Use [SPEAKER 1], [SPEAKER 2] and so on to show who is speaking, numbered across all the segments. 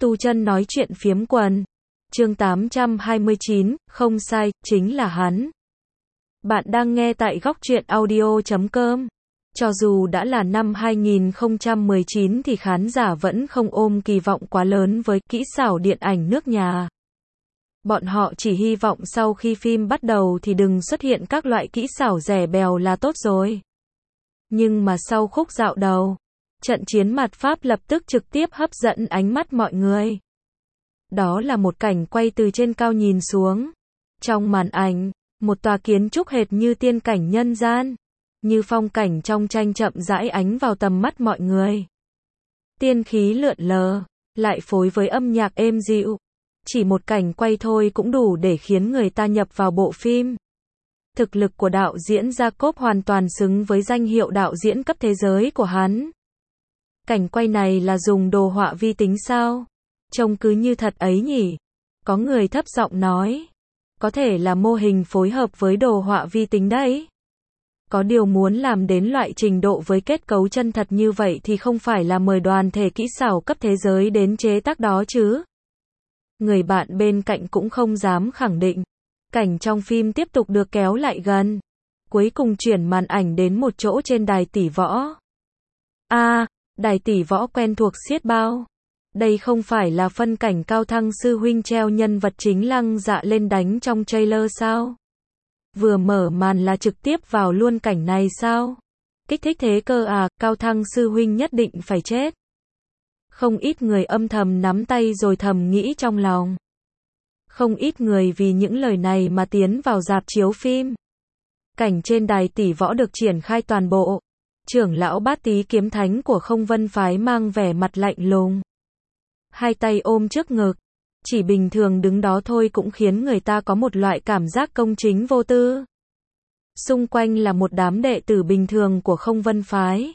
[SPEAKER 1] Tu Chân nói chuyện phiếm quần. Chương 829, không sai, chính là hắn. Bạn đang nghe tại góc truyện audio.com. Cho dù đã là năm 2019 thì khán giả vẫn không ôm kỳ vọng quá lớn với kỹ xảo điện ảnh nước nhà. Bọn họ chỉ hy vọng sau khi phim bắt đầu thì đừng xuất hiện các loại kỹ xảo rẻ bèo là tốt rồi. Nhưng mà sau khúc dạo đầu, trận chiến mạt Pháp lập tức trực tiếp hấp dẫn ánh mắt mọi người. Đó là một cảnh quay từ trên cao nhìn xuống. Trong màn ảnh, một tòa kiến trúc hệt như tiên cảnh nhân gian, như phong cảnh trong tranh chậm rãi ánh vào tầm mắt mọi người. Tiên khí lượn lờ, lại phối với âm nhạc êm dịu. Chỉ một cảnh quay thôi cũng đủ để khiến người ta nhập vào bộ phim. Thực lực của đạo diễn Jacob hoàn toàn xứng với danh hiệu đạo diễn cấp thế giới của hắn. Cảnh quay này là dùng đồ họa vi tính sao? Trông cứ như thật ấy nhỉ? Có người thấp giọng nói. Có thể là mô hình phối hợp với đồ họa vi tính đấy. Có điều muốn làm đến loại trình độ với kết cấu chân thật như vậy thì không phải là mời đoàn thể kỹ xảo cấp thế giới đến chế tác đó chứ. Người bạn bên cạnh cũng không dám khẳng định. Cảnh trong phim tiếp tục được kéo lại gần. Cuối cùng chuyển màn ảnh đến một chỗ trên đài tỷ võ. Đài tỷ võ quen thuộc xiết bao. Đây không phải là phân cảnh Cao Thăng sư huynh treo nhân vật chính Lăng Dạ lên đánh trong trailer sao? Vừa mở màn là trực tiếp vào luôn cảnh này sao? Kích thích thế cơ à, Cao Thăng sư huynh nhất định phải chết. Không ít người âm thầm nắm tay rồi thầm nghĩ trong lòng. Không ít người vì những lời này mà tiến vào rạp chiếu phim. Cảnh trên đài tỷ võ được triển khai toàn bộ. Trưởng lão Bát Tý kiếm thánh của Không Vân phái mang vẻ mặt lạnh lùng. Hai tay ôm trước ngực. Chỉ bình thường đứng đó thôi cũng khiến người ta có một loại cảm giác công chính vô tư. Xung quanh là một đám đệ tử bình thường của Không Vân phái.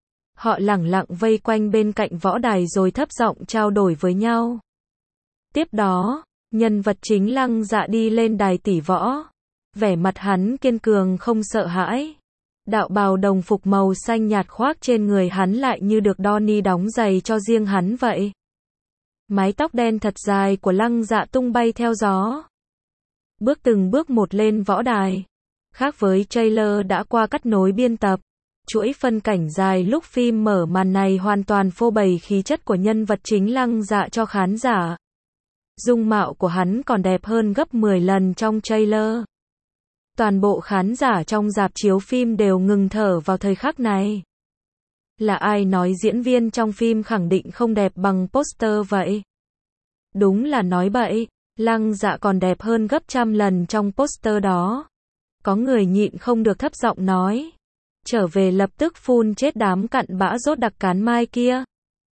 [SPEAKER 1] Họ lẳng lặng vây quanh bên cạnh võ đài rồi thấp giọng trao đổi với nhau. Tiếp đó, nhân vật chính Lăng Dạ đi lên đài tỷ võ. Vẻ mặt hắn kiên cường không sợ hãi. Đạo bào đồng phục màu xanh nhạt khoác trên người hắn lại như được Donnie đóng giày cho riêng hắn vậy. Mái tóc đen thật dài của Lăng Dạ tung bay theo gió. Bước từng bước một lên võ đài. Khác với trailer đã qua cắt nối biên tập, chuỗi phân cảnh dài lúc phim mở màn này hoàn toàn phô bày khí chất của nhân vật chính Lăng Dạ cho khán giả. Dung mạo của hắn còn đẹp hơn gấp 10 lần trong trailer. Toàn bộ khán giả trong rạp chiếu phim đều ngừng thở vào thời khắc này. Là ai nói diễn viên trong phim khẳng định không đẹp bằng poster vậy? Đúng là nói bậy, Lăng Dạ còn đẹp hơn gấp trăm lần trong poster đó. Có người nhịn không được thấp giọng nói. Trở về lập tức phun chết đám cặn bã rốt đặc cán mai kia.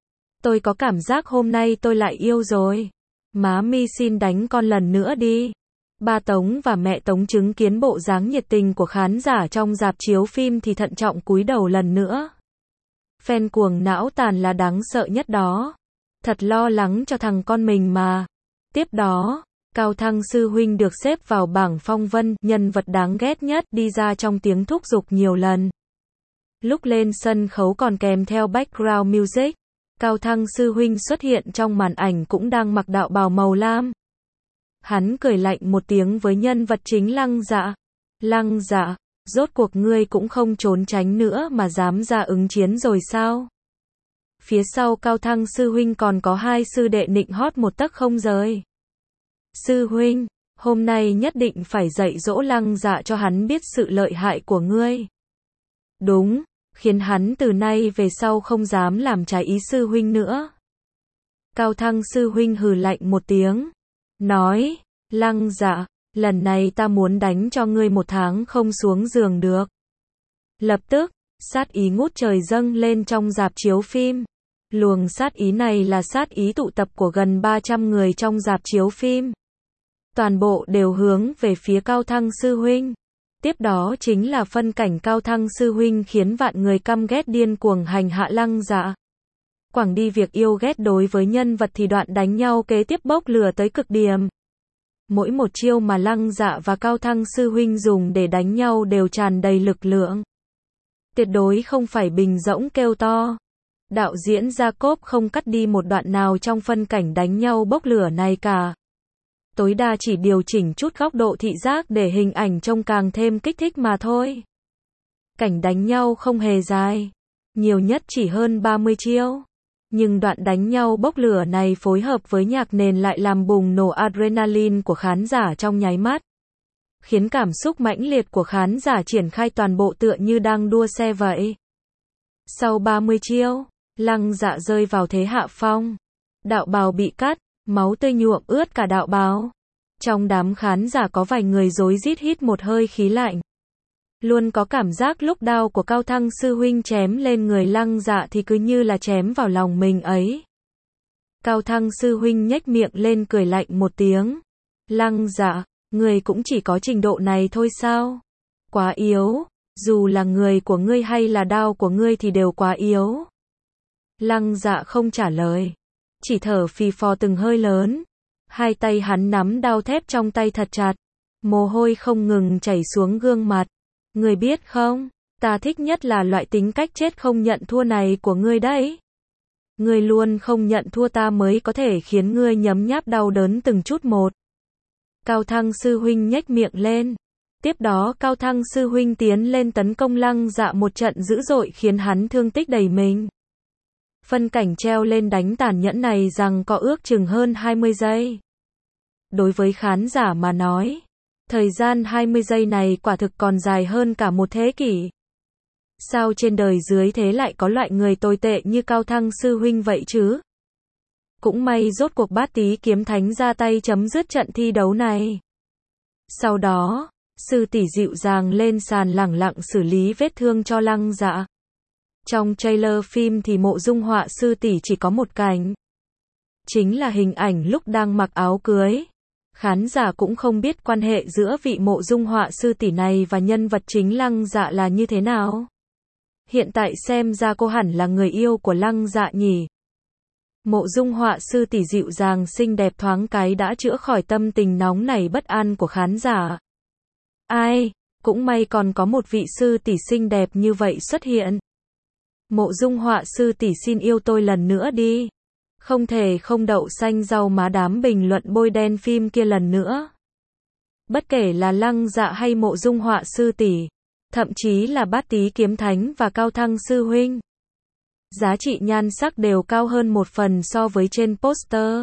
[SPEAKER 1] Tôi có cảm giác hôm nay tôi lại yêu rồi. Má mi xin đánh con lần nữa đi. Ba Tống và mẹ Tống chứng kiến bộ dáng nhiệt tình của khán giả trong rạp chiếu phim thì thận trọng cúi đầu lần nữa. Fan cuồng não tàn là đáng sợ nhất đó. Thật lo lắng cho thằng con mình mà. Tiếp đó, Cao Thăng sư huynh được xếp vào bảng phong vân, nhân vật đáng ghét nhất, đi ra trong tiếng thúc giục nhiều lần. Lúc lên sân khấu còn kèm theo background music. Cao Thăng sư huynh xuất hiện trong màn ảnh cũng đang mặc đạo bào màu lam. Hắn cười lạnh một tiếng với nhân vật chính Lăng Dạ. Lăng Dạ, rốt cuộc ngươi cũng không trốn tránh nữa mà dám ra ứng chiến rồi sao? Phía sau Cao Thăng sư huynh còn có hai sư đệ nịnh hót một tấc không rời. Sư huynh, hôm nay nhất định phải dạy dỗ Lăng Dạ cho hắn biết sự lợi hại của ngươi. Đúng, khiến hắn từ nay về sau không dám làm trái ý sư huynh nữa. Cao Thăng sư huynh hừ lạnh một tiếng. Nói, Lăng Dạ, lần này ta muốn đánh cho ngươi 1 tháng không xuống giường được. Lập tức, sát ý ngút trời dâng lên trong rạp chiếu phim. Luồng sát ý này là sát ý tụ tập của gần 300 người trong rạp chiếu phim. Toàn bộ đều hướng về phía Cao Thăng sư huynh. Tiếp đó chính là phân cảnh Cao Thăng sư huynh khiến vạn người căm ghét điên cuồng hành hạ Lăng Dạ. Quảng đi việc yêu ghét đối với nhân vật thì đoạn đánh nhau kế tiếp bốc lửa tới cực điểm. Mỗi một chiêu mà Lăng Dạ và Cao Thăng sư huynh dùng để đánh nhau đều tràn đầy lực lượng. Tuyệt đối không phải bình rỗng kêu to. Đạo diễn Jacob không cắt đi một đoạn nào trong phân cảnh đánh nhau bốc lửa này cả. Tối đa chỉ điều chỉnh chút góc độ thị giác để hình ảnh trông càng thêm kích thích mà thôi. Cảnh đánh nhau không hề dài, nhiều nhất chỉ hơn 30 chiêu. Nhưng đoạn đánh nhau bốc lửa này phối hợp với nhạc nền lại làm bùng nổ adrenaline của khán giả trong nháy mắt. Khiến cảm xúc mãnh liệt của khán giả triển khai toàn bộ tựa như đang đua xe vậy. Sau 30 chiêu, Lăng Dạ rơi vào thế hạ phong. Đạo bào bị cắt, máu tươi nhuộm ướt cả đạo bào. Trong đám khán giả có vài người rối rít hít một hơi khí lạnh. Luôn có cảm giác lúc đao của Cao Thăng sư huynh chém lên người Lăng Dạ thì cứ như là chém vào lòng mình ấy. Cao Thăng sư huynh nhếch miệng lên cười lạnh một tiếng. Lăng Dạ, người cũng chỉ có trình độ này thôi sao? Quá yếu, dù là người của ngươi hay là đao của ngươi thì đều quá yếu. Lăng Dạ không trả lời, chỉ thở phì phò từng hơi lớn. Hai tay hắn nắm đao thép trong tay thật chặt, mồ hôi không ngừng chảy xuống gương mặt. Ngươi biết không, ta thích nhất là loại tính cách chết không nhận thua này của ngươi đấy. Ngươi luôn không nhận thua ta mới có thể khiến ngươi nhấm nháp đau đớn từng chút một. Cao Thăng sư huynh nhếch miệng lên. Tiếp đó Cao Thăng sư huynh tiến lên tấn công Lăng Dạ một trận dữ dội khiến hắn thương tích đầy mình. Phân cảnh treo lên đánh tàn nhẫn này rằng có ước chừng hơn 20 giây. Đối với khán giả mà nói, thời gian 20 giây này quả thực còn dài hơn cả một thế kỷ. Sao trên đời dưới thế lại có loại người tồi tệ như Cao Thăng sư huynh vậy chứ? Cũng may rốt cuộc Bát Tý Kiếm Thánh ra tay chấm dứt trận thi đấu này. Sau đó, sư tỷ dịu dàng lên sàn lẳng lặng xử lý vết thương cho Lăng Dạ. Trong trailer phim thì Mộ Dung Họa sư tỷ chỉ có một cảnh. Chính là hình ảnh lúc đang mặc áo cưới. Khán giả cũng không biết quan hệ giữa vị Mộ Dung Họa sư tỷ này và nhân vật chính Lăng Dạ là như thế nào. Hiện tại xem ra cô hẳn là người yêu của Lăng Dạ nhỉ. Mộ Dung Họa sư tỷ dịu dàng xinh đẹp thoáng cái đã chữa khỏi tâm tình nóng nảy bất an của khán giả. Ai, cũng may còn có một vị sư tỷ xinh đẹp như vậy xuất hiện. Mộ Dung Họa sư tỷ xin yêu tôi lần nữa đi. Không thể không đậu xanh rau má đám bình luận bôi đen phim kia lần nữa. Bất kể là Lăng Dạ hay Mộ Dung Họa sư tỷ, thậm chí là Bát Tý Kiếm Thánh và Cao Thăng sư huynh, giá trị nhan sắc đều cao hơn một phần so với trên poster.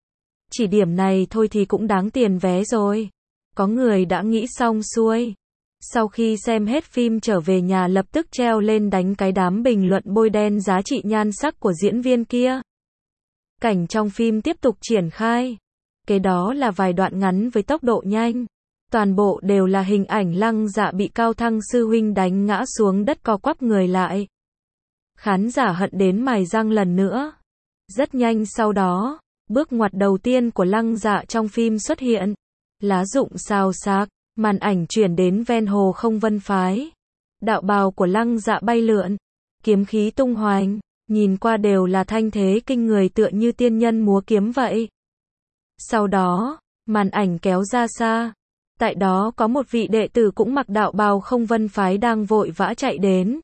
[SPEAKER 1] Chỉ điểm này thôi thì cũng đáng tiền vé rồi. Có người đã nghĩ xong xuôi. Sau khi xem hết phim trở về nhà lập tức treo lên đánh cái đám bình luận bôi đen giá trị nhan sắc của diễn viên kia. Cảnh trong phim tiếp tục triển khai. Kế đó là vài đoạn ngắn với tốc độ nhanh. Toàn bộ đều là hình ảnh Lăng Dạ bị Cao Thăng sư huynh đánh ngã xuống đất co quắp người lại. Khán giả hận đến mài răng lần nữa. Rất nhanh sau đó, bước ngoặt đầu tiên của Lăng Dạ trong phim xuất hiện. Lá rụng xào xạc, màn ảnh chuyển đến ven hồ không vân phái. Đạo bào của Lăng Dạ bay lượn, kiếm khí tung hoành, nhìn qua đều là thanh thế kinh người tựa như tiên nhân múa kiếm vậy. Sau đó, màn ảnh kéo ra xa. Tại đó có một vị đệ tử cũng mặc đạo bào không vân phái đang vội vã chạy đến.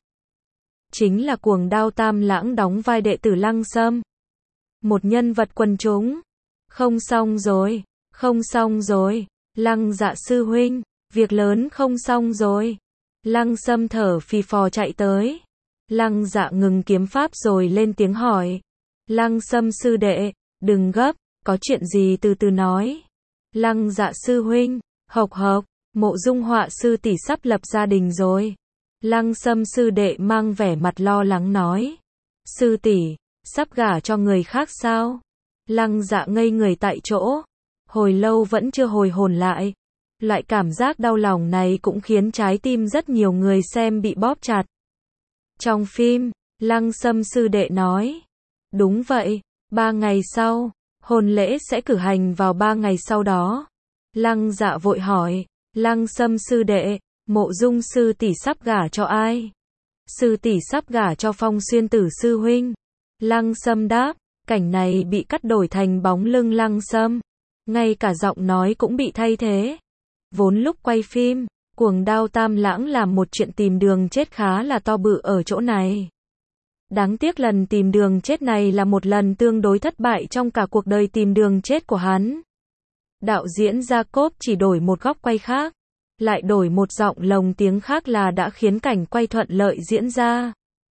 [SPEAKER 1] Chính là Cuồng Đao Tam Lãng đóng vai đệ tử Lăng Sâm. Một nhân vật quần chúng. Không xong rồi, không xong rồi. Lăng Dạ sư huynh, việc lớn không xong rồi. Lăng Sâm thở phì phò chạy tới. Lăng Dạ ngừng kiếm pháp rồi lên tiếng hỏi. Lăng Sâm sư đệ, đừng gấp, có chuyện gì từ từ nói. Lăng Dạ sư huynh, hộc hộc, Mộ Dung Họa sư tỷ sắp lập gia đình rồi. Lăng Sâm sư đệ mang vẻ mặt lo lắng nói. Sư tỷ, sắp gả cho người khác sao? Lăng Dạ ngây người tại chỗ. Hồi lâu vẫn chưa hồi hồn lại. Loại cảm giác đau lòng này cũng khiến trái tim rất nhiều người xem bị bóp chặt. Trong phim, Lăng Sâm sư đệ nói. Đúng vậy, 3 ngày sau, hôn lễ sẽ cử hành vào 3 ngày sau đó. Lăng Dạ vội hỏi. Lăng Sâm sư đệ, Mộ Dung sư tỷ sắp gả cho ai? Sư tỷ sắp gả cho Phong Xuyên Tử sư huynh. Lăng Sâm đáp. Cảnh này bị cắt đổi thành bóng lưng Lăng Sâm. Ngay cả giọng nói cũng bị thay thế. Vốn lúc quay phim, Cuồng Đao Tam Lãng làm một chuyện tìm đường chết khá là to bự ở chỗ này. Đáng tiếc lần tìm đường chết này là một lần tương đối thất bại trong cả cuộc đời tìm đường chết của hắn. Đạo diễn Jacob chỉ đổi một góc quay khác, lại đổi một giọng lồng tiếng khác là đã khiến cảnh quay thuận lợi diễn ra.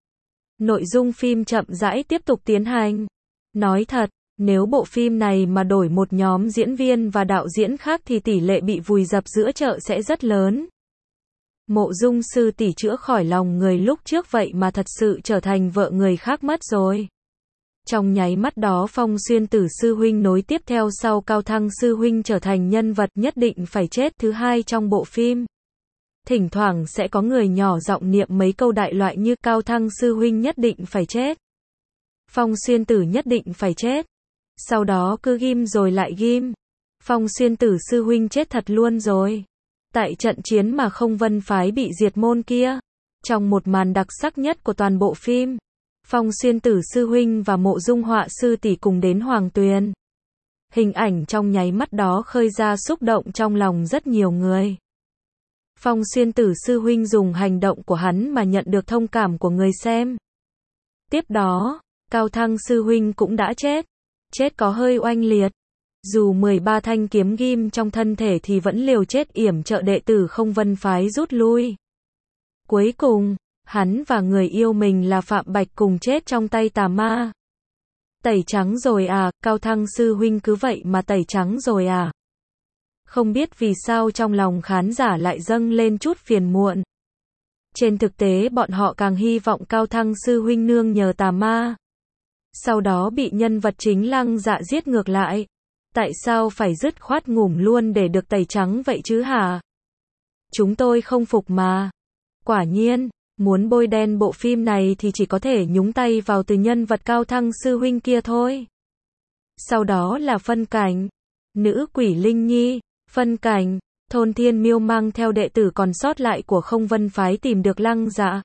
[SPEAKER 1] Nội dung phim chậm rãi tiếp tục tiến hành. Nói thật, nếu bộ phim này mà đổi một nhóm diễn viên và đạo diễn khác thì tỷ lệ bị vùi dập giữa chợ sẽ rất lớn. Mộ Dung sư tỷ chữa khỏi lòng người lúc trước vậy mà thật sự trở thành vợ người khác mất rồi. Trong nháy mắt đó Phong Xuyên Tử sư huynh nối tiếp theo sau Cao Thăng sư huynh trở thành nhân vật nhất định phải chết thứ hai trong bộ phim. Thỉnh thoảng sẽ có người nhỏ giọng niệm mấy câu đại loại như Cao Thăng sư huynh nhất định phải chết, Phong Xuyên Tử nhất định phải chết. Sau đó cứ ghim rồi lại ghim. Phong Xuyên Tử sư huynh chết thật luôn rồi. Tại trận chiến mà Không Vân phái bị diệt môn kia, trong một màn đặc sắc nhất của toàn bộ phim, Phong Xuyên Tử sư huynh và Mộ Dung Họa sư tỷ cùng đến Hoàng Tuyền. Hình ảnh trong nháy mắt đó khơi ra xúc động trong lòng rất nhiều người. Phong Xuyên Tử sư huynh dùng hành động của hắn mà nhận được thông cảm của người xem. Tiếp đó, Cao Thăng sư huynh cũng đã chết. Chết có hơi oanh liệt. Dù 13 thanh kiếm ghim trong thân thể thì vẫn liều chết yểm trợ đệ tử Không Vân phái rút lui. Cuối cùng, hắn và người yêu mình là Phạm Bạch cùng chết trong tay tà ma. Tẩy trắng rồi à, Cao Thăng sư huynh cứ vậy mà tẩy trắng rồi à. Không biết vì sao trong lòng khán giả lại dâng lên chút phiền muộn. Trên thực tế bọn họ càng hy vọng Cao Thăng sư huynh nương nhờ tà ma, sau đó bị nhân vật chính Lăng Dạ giết ngược lại. Tại sao phải dứt khoát ngủm luôn để được tẩy trắng vậy chứ hả? Chúng tôi không phục mà. Quả nhiên, muốn bôi đen bộ phim này thì chỉ có thể nhúng tay vào từ nhân vật Cao Thăng sư huynh kia thôi. Sau đó là phân cảnh. Nữ quỷ Linh Nhi, phân cảnh, Thôn Thiên Miêu mang theo đệ tử còn sót lại của Không Vân phái tìm được Lăng Dạ.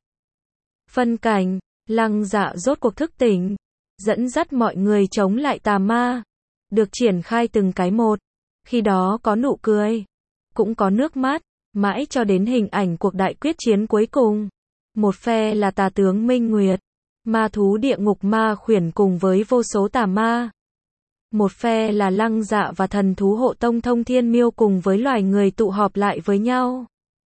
[SPEAKER 1] Phân cảnh, Lăng Dạ rốt cuộc thức tỉnh, dẫn dắt mọi người chống lại tà ma. Được triển khai từng cái một. Khi đó có nụ cười, cũng có nước mắt, mãi cho đến hình ảnh cuộc đại quyết chiến cuối cùng. Một phe là tà tướng Minh Nguyệt, ma thú địa ngục ma khuyển cùng với vô số tà ma. Một phe là Lăng Dạ và thần thú hộ tông Thông Thiên Miêu cùng với loài người tụ họp lại với nhau.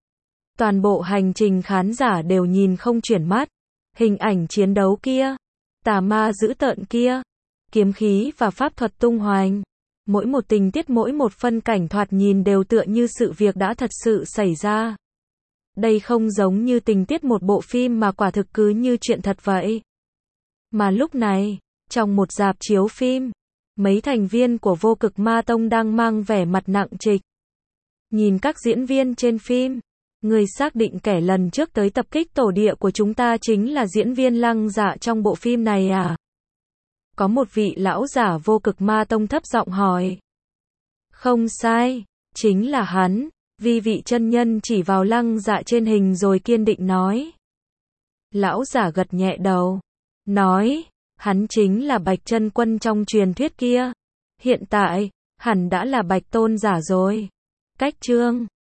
[SPEAKER 1] Toàn bộ hành trình khán giả đều nhìn không chuyển mắt. Hình ảnh chiến đấu kia, tà ma dữ tợn kia, kiếm khí và pháp thuật tung hoành. Mỗi một tình tiết mỗi một phân cảnh thoạt nhìn đều tựa như sự việc đã thật sự xảy ra. Đây không giống như tình tiết một bộ phim mà quả thực cứ như chuyện thật vậy. Mà lúc này, trong một rạp chiếu phim, mấy thành viên của Vô Cực Ma Tông đang mang vẻ mặt nặng trịch. Nhìn các diễn viên trên phim, người xác định kẻ lần trước tới tập kích tổ địa của chúng ta chính là diễn viên Lăng Dạ trong bộ phim này à? Có một vị lão giả Vô Cực Ma Tông thấp giọng hỏi. Không sai, chính là hắn. Vi vị chân nhân chỉ vào Lăng Dạ trên hình rồi kiên định nói. Lão giả gật nhẹ đầu, nói, hắn chính là Bạch Chân Quân trong truyền thuyết kia. Hiện tại, hẳn đã là Bạch Tôn giả rồi. Cách chương